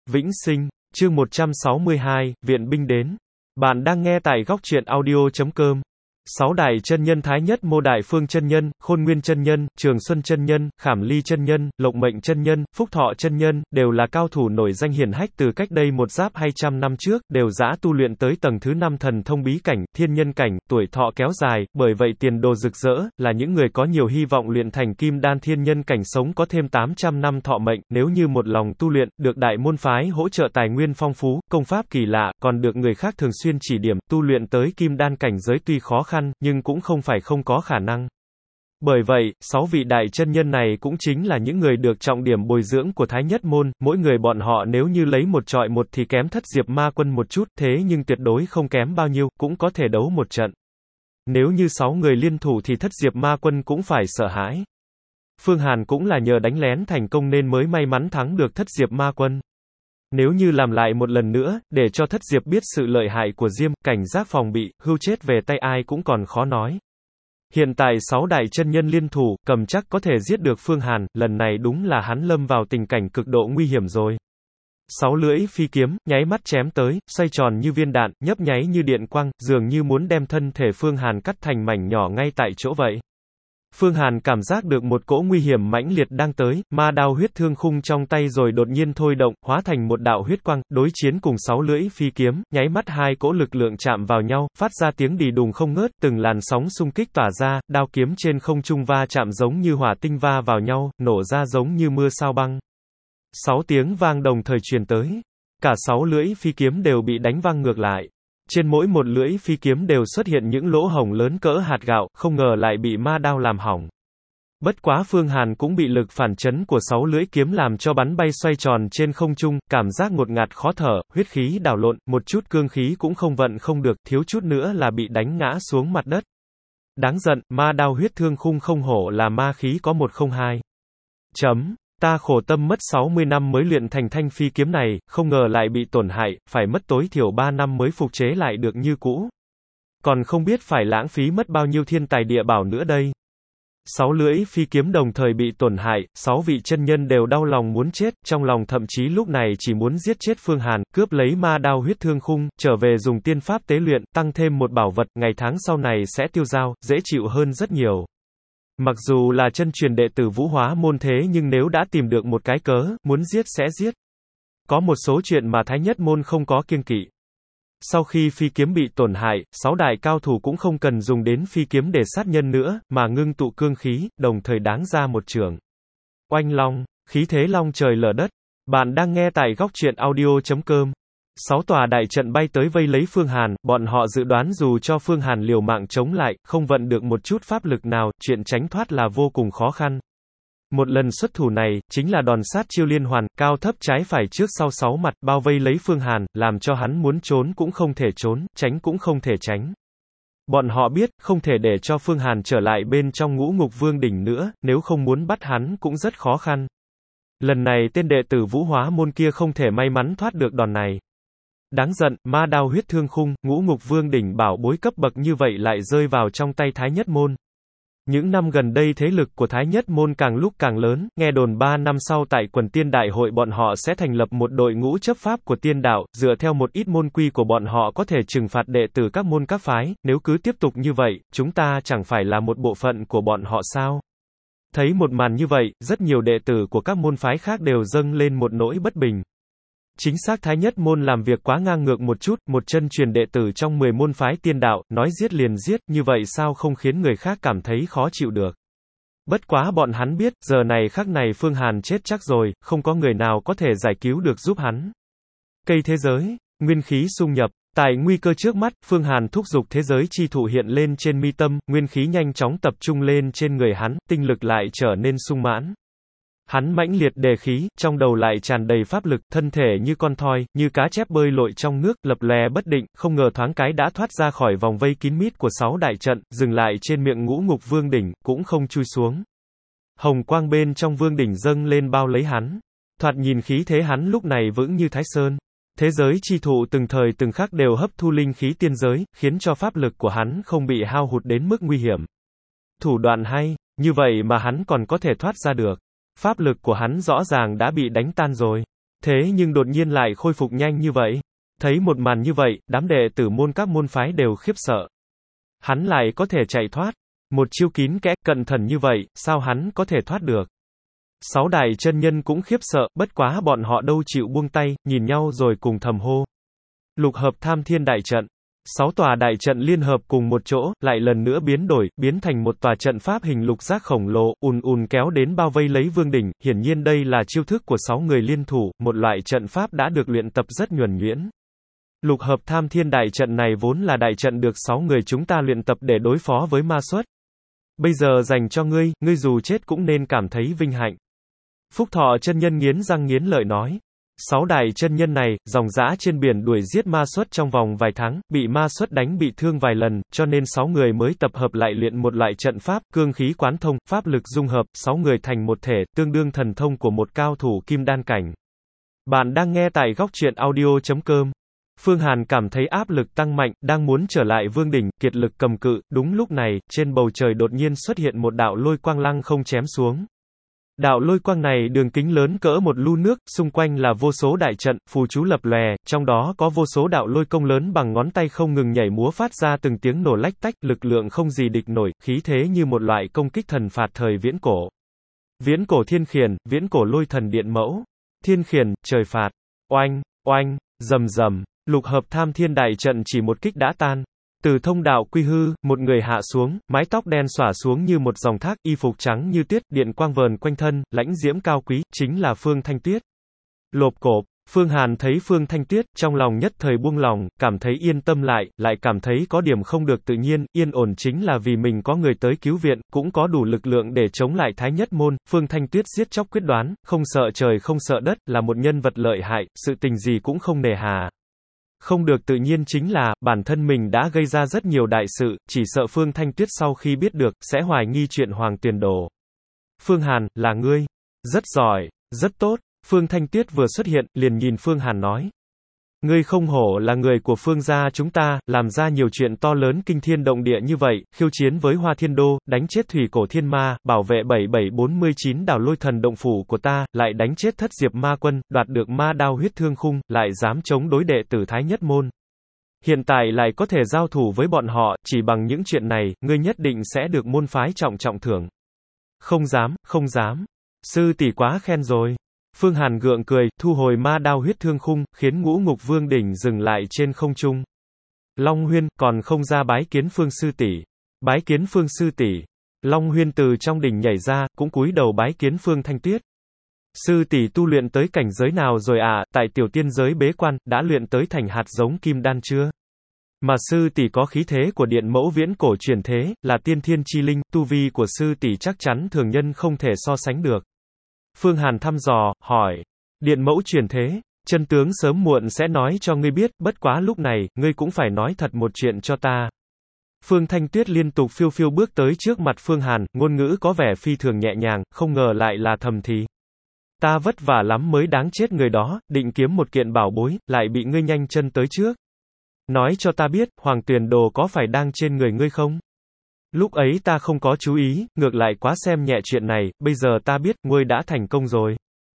Vĩnh Sinh, chương 162, Viện binh đến. Bạn đang nghe tại góc truyện audio.com. Sáu đại chân nhân Thái Nhất Mô Đại Phương chân nhân, Khôn Nguyên chân nhân, Trường Xuân chân nhân, Khảm Ly chân nhân, Lộc Mệnh chân nhân, Phúc Thọ chân nhân, đều là cao thủ nổi danh hiển hách từ cách đây một giáp 200 năm trước, đều dã tu luyện tới tầng thứ 5 thần thông bí cảnh, thiên nhân cảnh, tuổi thọ kéo dài, bởi vậy tiền đồ rực rỡ, là những người có nhiều hy vọng luyện thành kim đan thiên nhân cảnh sống có thêm 800 năm thọ mệnh, nếu như một lòng tu luyện, được đại môn phái hỗ trợ tài nguyên phong phú, công pháp kỳ lạ, còn được người khác thường xuyên chỉ điểm, tu luyện tới kim đan cảnh giới tuy khó khăn, nhưng cũng không phải không có khả năng. Bởi vậy, 6 vị đại chân nhân này cũng chính là những người được trọng điểm bồi dưỡng của Thái Nhất Môn, mỗi người bọn họ nếu như lấy một chọi một thì kém Thất Diệp Ma Quân một chút, thế nhưng tuyệt đối không kém bao nhiêu, cũng có thể đấu một trận. Nếu như 6 người liên thủ thì Thất Diệp Ma Quân cũng phải sợ hãi. Phương Hàn cũng là nhờ đánh lén thành công nên mới may mắn thắng được Thất Diệp Ma Quân. Nếu như làm lại một lần nữa, để cho Thất Diệp biết sự lợi hại của Diêm, cảnh giác phòng bị, hưu chết về tay ai cũng còn khó nói. Hiện tại 6 đại chân nhân liên thủ, cầm chắc có thể giết được Phương Hàn, lần này đúng là hắn lâm vào tình cảnh cực độ nguy hiểm rồi. 6 lưỡi phi kiếm, nháy mắt chém tới, xoay tròn như viên đạn, nhấp nháy như điện quang, dường như muốn đem thân thể Phương Hàn cắt thành mảnh nhỏ ngay tại chỗ vậy. Phương Hàn cảm giác được một cỗ nguy hiểm mãnh liệt đang tới, ma đao huyết thương khung trong tay rồi đột nhiên thôi động, hóa thành một đạo huyết quang, đối chiến cùng 6 lưỡi phi kiếm, nháy mắt hai cỗ lực lượng chạm vào nhau, phát ra tiếng đì đùng không ngớt, từng làn sóng xung kích tỏa ra, đao kiếm trên không trung va chạm giống như hỏa tinh va vào nhau, nổ ra giống như mưa sao băng. 6 tiếng vang đồng thời truyền tới, cả 6 lưỡi phi kiếm đều bị đánh văng ngược lại. Trên mỗi một lưỡi phi kiếm đều xuất hiện những lỗ hổng lớn cỡ hạt gạo, không ngờ lại bị ma đao làm hỏng. Bất quá Phương Hàn cũng bị lực phản chấn của 6 lưỡi kiếm làm cho bắn bay xoay tròn trên không trung, cảm giác ngột ngạt khó thở, huyết khí đảo lộn, một chút cương khí cũng không vận không được, thiếu chút nữa là bị đánh ngã xuống mặt đất. Đáng giận, ma đao huyết thương khung không hổ là ma khí có 102. Ta khổ tâm mất 60 năm mới luyện thành thanh phi kiếm này, không ngờ lại bị tổn hại, phải mất tối thiểu 3 năm mới phục chế lại được như cũ. Còn không biết phải lãng phí mất bao nhiêu thiên tài địa bảo nữa đây. 6 lưỡi phi kiếm đồng thời bị tổn hại, 6 vị chân nhân đều đau lòng muốn chết, trong lòng thậm chí lúc này chỉ muốn giết chết Phương Hàn, cướp lấy ma đao huyết thương khung, trở về dùng tiên pháp tế luyện, tăng thêm một bảo vật, ngày tháng sau này sẽ tiêu dao, dễ chịu hơn rất nhiều. Mặc dù là chân truyền đệ tử Vũ Hóa Môn thế nhưng nếu đã tìm được một cái cớ, muốn giết sẽ giết. Có một số chuyện mà Thái Nhất Môn không có kiêng kỵ. Sau khi phi kiếm bị tổn hại, 6 đại cao thủ cũng không cần dùng đến phi kiếm để sát nhân nữa, mà ngưng tụ cương khí, đồng thời đáng ra một trường. Oanh long, khí thế long trời lở đất. Bạn đang nghe tại góc truyện audio.com. 6 tòa đại trận bay tới vây lấy Phương Hàn, bọn họ dự đoán dù cho Phương Hàn liều mạng chống lại, không vận được một chút pháp lực nào, chuyện tránh thoát là vô cùng khó khăn. Một lần xuất thủ này, chính là đòn sát chiêu liên hoàn, cao thấp trái phải trước sau 6 mặt, bao vây lấy Phương Hàn, làm cho hắn muốn trốn cũng không thể trốn, tránh cũng không thể tránh. Bọn họ biết, không thể để cho Phương Hàn trở lại bên trong Ngũ Ngục Vương đỉnh nữa, nếu không muốn bắt hắn cũng rất khó khăn. Lần này tên đệ tử Vũ Hóa Môn kia không thể may mắn thoát được đòn này. Đáng giận, ma đao huyết thương khung, Ngũ Ngục Vương đỉnh bảo bối cấp bậc như vậy lại rơi vào trong tay Thái Nhất Môn. Những năm gần đây thế lực của Thái Nhất Môn càng lúc càng lớn, nghe đồn 3 năm sau tại Quần Tiên Đại Hội bọn họ sẽ thành lập một đội ngũ chấp pháp của tiên đạo, dựa theo một ít môn quy của bọn họ có thể trừng phạt đệ tử các môn các phái, nếu cứ tiếp tục như vậy, chúng ta chẳng phải là một bộ phận của bọn họ sao? Thấy một màn như vậy, rất nhiều đệ tử của các môn phái khác đều dâng lên một nỗi bất bình. Chính xác Thái Nhất Môn làm việc quá ngang ngược một chút, một chân truyền đệ tử trong 10 môn phái tiên đạo, nói giết liền giết, như vậy sao không khiến người khác cảm thấy khó chịu được. Bất quá bọn hắn biết, giờ này khắc này Phương Hàn chết chắc rồi, không có người nào có thể giải cứu được giúp hắn. Cây thế giới, nguyên khí xung nhập, tại nguy cơ trước mắt, Phương Hàn thúc giục thế giới chi thụ hiện lên trên mi tâm, nguyên khí nhanh chóng tập trung lên trên người hắn, tinh lực lại trở nên sung mãn. Hắn mãnh liệt đề khí, trong đầu lại tràn đầy pháp lực, thân thể như con thoi, như cá chép bơi lội trong nước, lập lè bất định, không ngờ thoáng cái đã thoát ra khỏi vòng vây kín mít của 6 đại trận, dừng lại trên miệng Ngũ Ngục Vương đỉnh, cũng không chui xuống. Hồng quang bên trong vương đỉnh dâng lên bao lấy hắn. Thoạt nhìn khí thế hắn lúc này vững như Thái Sơn. Thế giới chi thụ từng thời từng khắc đều hấp thu linh khí tiên giới, khiến cho pháp lực của hắn không bị hao hụt đến mức nguy hiểm. Thủ đoạn hay, như vậy mà hắn còn có thể thoát ra được. Pháp lực của hắn rõ ràng đã bị đánh tan rồi. Thế nhưng đột nhiên lại khôi phục nhanh như vậy. Thấy một màn như vậy, đám đệ tử môn các môn phái đều khiếp sợ. Hắn lại có thể chạy thoát. Một chiêu kín kẽ, cẩn thận như vậy, sao hắn có thể thoát được? Sáu đại chân nhân cũng khiếp sợ, bất quá bọn họ đâu chịu buông tay, nhìn nhau rồi cùng thầm hô. Lục hợp tham thiên đại trận. 6 tòa đại trận liên hợp cùng một chỗ, lại lần nữa biến đổi, biến thành một tòa trận pháp hình lục giác khổng lồ, kéo đến bao vây lấy Vương đỉnh. Hiển nhiên đây là chiêu thức của 6 người liên thủ, một loại trận pháp đã được luyện tập rất nhuần nhuyễn. Lục hợp tham thiên đại trận này vốn là đại trận được 6 người chúng ta luyện tập để đối phó với ma xuất. Bây giờ dành cho ngươi, ngươi dù chết cũng nên cảm thấy vinh hạnh. Phúc Thọ chân nhân nghiến răng nghiến lợi nói. 6 đại chân nhân này, dòng dã trên biển đuổi giết ma xuất trong vòng vài tháng, bị ma xuất đánh bị thương vài lần, cho nên 6 người mới tập hợp lại luyện một loại trận pháp, cương khí quán thông, pháp lực dung hợp, 6 người thành một thể, tương đương thần thông của một cao thủ kim đan cảnh. Bạn đang nghe tại góc truyện audio.com. Phương Hàn cảm thấy áp lực tăng mạnh, đang muốn trở lại Vương đỉnh, kiệt lực cầm cự, đúng lúc này, trên bầu trời đột nhiên xuất hiện một đạo lôi quang lăng không chém xuống. Đạo lôi quang này đường kính lớn cỡ một lu nước, xung quanh là vô số đại trận, phù chú lập lòe, trong đó có vô số đạo lôi công lớn bằng ngón tay không ngừng nhảy múa phát ra từng tiếng nổ lách tách, lực lượng không gì địch nổi, khí thế như một loại công kích thần phạt thời viễn cổ. Viễn cổ thiên khiển, viễn cổ lôi thần điện mẫu. Thiên khiển, trời phạt. Oanh, oanh, rầm rầm, lục hợp tham thiên đại trận chỉ một kích đã tan. Từ thông đạo quy hư, một người hạ xuống, mái tóc đen xõa xuống như một dòng thác, y phục trắng như tuyết, điện quang vờn quanh thân, lãnh diễm cao quý, chính là Phương Thanh Tuyết. Lộp cộp, Phương Hàn thấy Phương Thanh Tuyết, trong lòng nhất thời buông lòng, cảm thấy yên tâm lại cảm thấy có điểm không được tự nhiên, yên ổn chính là vì mình có người tới cứu viện, cũng có đủ lực lượng để chống lại Thái Nhất Môn. Phương Thanh Tuyết giết chóc quyết đoán, không sợ trời không sợ đất, là một nhân vật lợi hại, sự tình gì cũng không nề hà. Không được tự nhiên chính là, bản thân mình đã gây ra rất nhiều đại sự, chỉ sợ Phương Thanh Tuyết sau khi biết được, sẽ hoài nghi chuyện Hoàng Tuyền Đồ. Phương Hàn, là ngươi. Rất giỏi, rất tốt. Phương Thanh Tuyết vừa xuất hiện, liền nhìn Phương Hàn nói. Ngươi không hổ là người của Phương gia chúng ta, làm ra nhiều chuyện to lớn kinh thiên động địa như vậy, khiêu chiến với Hoa Thiên Đô, đánh chết Thủy Cổ Thiên Ma, bảo vệ 7749 đảo lôi thần động phủ của ta, lại đánh chết Thất Diệp Ma Quân, đoạt được ma đao huyết thương khung, lại dám chống đối đệ tử Thái Nhất Môn. Hiện tại lại có thể giao thủ với bọn họ, chỉ bằng những chuyện này, ngươi nhất định sẽ được môn phái trọng trọng thưởng. Không dám, không dám. Sư tỷ quá khen rồi. Phương Hàn gượng cười, thu hồi ma đao huyết thương khung, khiến Ngũ Ngục Vương đỉnh dừng lại trên không trung. Long Huyên, còn không ra bái kiến Phương sư tỷ. Bái kiến Phương sư tỷ. Long Huyên từ trong đỉnh nhảy ra, cũng cúi đầu bái kiến Phương Thanh Tuyết. Sư tỷ tu luyện tới cảnh giới nào rồi à, tại tiểu tiên giới bế quan, đã luyện tới thành hạt giống kim đan chưa? Mà sư tỷ có khí thế của điện mẫu viễn cổ truyền thế, là tiên thiên chi linh, tu vi của sư tỷ chắc chắn thường nhân không thể so sánh được. Phương Hàn thăm dò, hỏi. Điện mẫu truyền thế, chân tướng sớm muộn sẽ nói cho ngươi biết, bất quá lúc này, ngươi cũng phải nói thật một chuyện cho ta. Phương Thanh Tuyết liên tục phiêu phiêu bước tới trước mặt Phương Hàn, ngôn ngữ có vẻ phi thường nhẹ nhàng, không ngờ lại là thầm thì. Ta vất vả lắm mới đáng chết người đó, định kiếm một kiện bảo bối, lại bị ngươi nhanh chân tới trước. Nói cho ta biết, Hoàng Tuyền Đồ có phải đang trên người ngươi không? Lúc ấy ta không có chú ý, ngược lại quá xem nhẹ chuyện này, bây giờ ta biết, ngươi đã thành công rồi.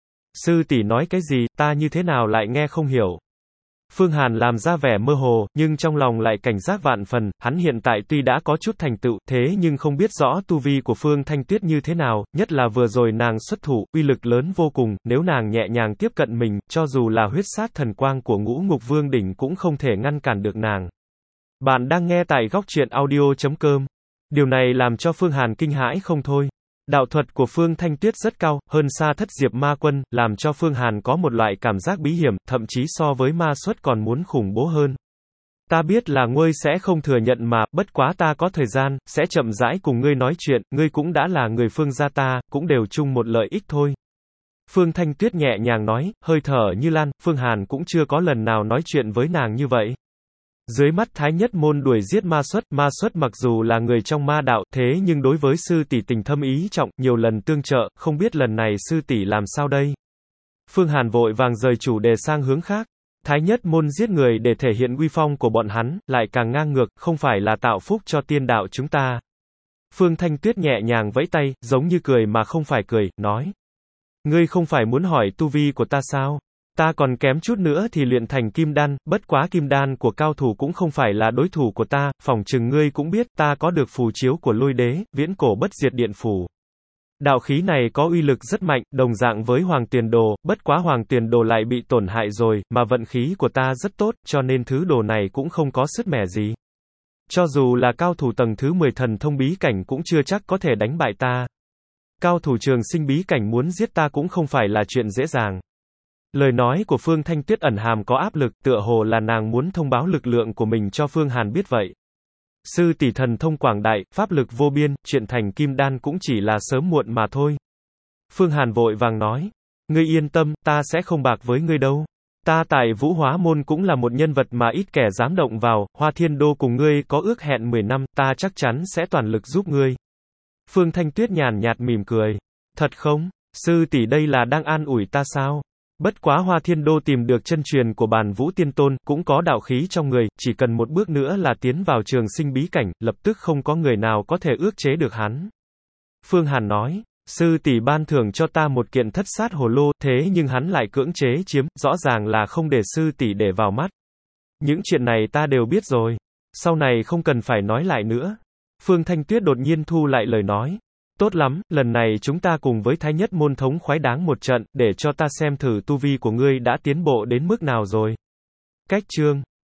Sư tỷ nói cái gì, ta như thế nào lại nghe không hiểu. Phương Hàn làm ra vẻ mơ hồ, nhưng trong lòng lại cảnh giác vạn phần, hắn hiện tại tuy đã có chút thành tựu, thế nhưng không biết rõ tu vi của Phương Thanh Tuyết như thế nào, nhất là vừa rồi nàng xuất thủ, uy lực lớn vô cùng, nếu nàng nhẹ nhàng tiếp cận mình, cho dù là huyết sát thần quang của Ngũ Ngục Vương đỉnh cũng không thể ngăn cản được nàng. Bạn đang nghe tại góc truyện audio.com. Điều này làm cho Phương Hàn kinh hãi không thôi. Đạo thuật của Phương Thanh Tuyết rất cao, hơn xa Thất Diệp Ma Quân, làm cho Phương Hàn có một loại cảm giác bí hiểm, thậm chí so với ma xuất còn muốn khủng bố hơn. Ta biết là ngươi sẽ không thừa nhận mà, bất quá ta có thời gian, sẽ chậm rãi cùng ngươi nói chuyện, ngươi cũng đã là người Phương gia ta, cũng đều chung một lợi ích thôi. Phương Thanh Tuyết nhẹ nhàng nói, hơi thở như lan, Phương Hàn cũng chưa có lần nào nói chuyện với nàng như vậy. Dưới mắt Thái Nhất Môn đuổi giết ma xuất mặc dù là người trong ma đạo, thế nhưng đối với sư tỷ tình thâm ý trọng, nhiều lần tương trợ, không biết lần này sư tỷ làm sao đây? Phương Hàn vội vàng rời chủ đề sang hướng khác. Thái Nhất Môn giết người để thể hiện uy phong của bọn hắn, lại càng ngang ngược, không phải là tạo phúc cho tiên đạo chúng ta. Phương Thanh Tuyết nhẹ nhàng vẫy tay, giống như cười mà không phải cười, nói. Ngươi không phải muốn hỏi tu vi của ta sao? Ta còn kém chút nữa thì luyện thành kim đan, bất quá kim đan của cao thủ cũng không phải là đối thủ của ta, phỏng chừng ngươi cũng biết, ta có được phù chiếu của lôi đế, viễn cổ bất diệt điện phù. Đạo khí này có uy lực rất mạnh, đồng dạng với hoàng tiền đồ, bất quá hoàng tiền đồ lại bị tổn hại rồi, mà vận khí của ta rất tốt, cho nên thứ đồ này cũng không có sứt mẻ gì. Cho dù là cao thủ tầng thứ 10 thần thông bí cảnh cũng chưa chắc có thể đánh bại ta. Cao thủ trường sinh bí cảnh muốn giết ta cũng không phải là chuyện dễ dàng. Lời nói của Phương Thanh Tuyết ẩn hàm có áp lực, tựa hồ là nàng muốn thông báo lực lượng của mình cho Phương Hàn biết vậy. Sư tỷ thần thông quảng đại, pháp lực vô biên, chuyện thành kim đan cũng chỉ là sớm muộn mà thôi. Phương Hàn vội vàng nói, ngươi yên tâm, ta sẽ không bạc với ngươi đâu. Ta tại Vũ Hóa Môn cũng là một nhân vật mà ít kẻ dám động vào, Hoa Thiên Đô cùng ngươi có ước hẹn 10 năm, ta chắc chắn sẽ toàn lực giúp ngươi. Phương Thanh Tuyết nhàn nhạt mỉm cười. Thật không? Sư tỷ đây là đang an ủi ta sao? Bất quá Hoa Thiên Đô tìm được chân truyền của Bàn Vũ Tiên Tôn, cũng có đạo khí trong người, chỉ cần một bước nữa là tiến vào trường sinh bí cảnh, lập tức không có người nào có thể ước chế được hắn. Phương Hàn nói, sư tỷ ban thưởng cho ta một kiện thất sát hồ lô, thế nhưng hắn lại cưỡng chế chiếm, rõ ràng là không để sư tỷ để vào mắt. Những chuyện này ta đều biết rồi. Sau này không cần phải nói lại nữa. Phương Thanh Tuyết đột nhiên thu lại lời nói. Tốt lắm, lần này chúng ta cùng với Thái Nhất môn thống khoái đáng một trận, để cho ta xem thử tu vi của ngươi đã tiến bộ đến mức nào rồi. Cách chương